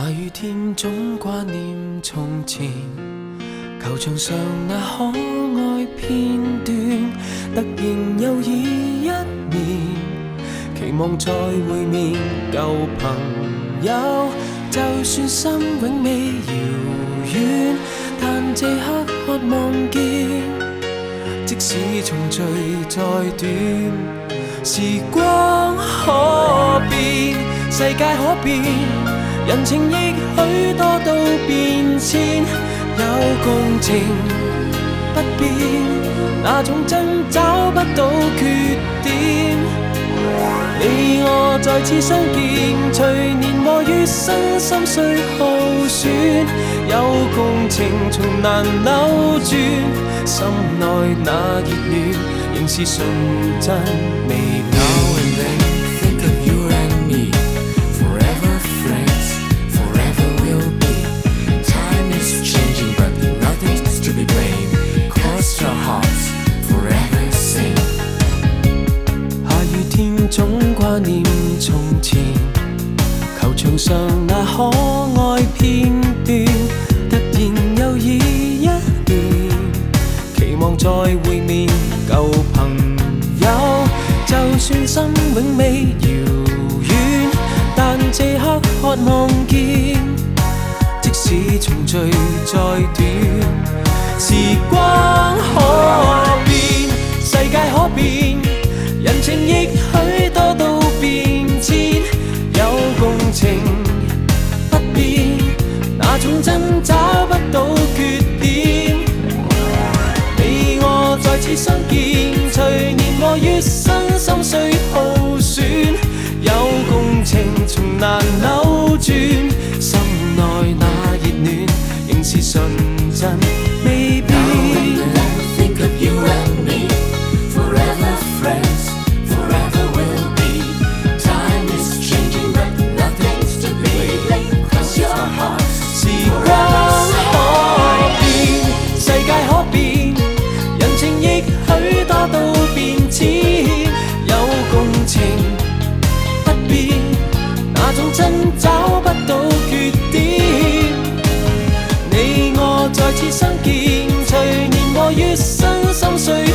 下雨天總掛念從前，球場上那可愛片段，突然又已一年，期望再會面舊朋友，就算心永未遙遠，但這刻渴望見，即使重聚再短，時光可變，世界可變，人情亦許多都變遷，有共情不變，那種真找不到缺點。你我再次相見，隨年和月身心碎耗損，有共情從難扭轉，心內那熱戀仍是純真未變。總掛念從前，球場上那可愛片段，突然又已一年，期望再會面舊朋友，就算心永未遙遠，但這刻渴望見，即使重聚再短，時光可變，世界可變，人情亦許多都變遷，有共情不變，那種真找不到缺點。你我再次相見，隨年和月身心碎耗損，有共情從難扭轉，心內那熱戀仍是純真未變。真找不到缺點，你我再次相見，隨年和月身心碎。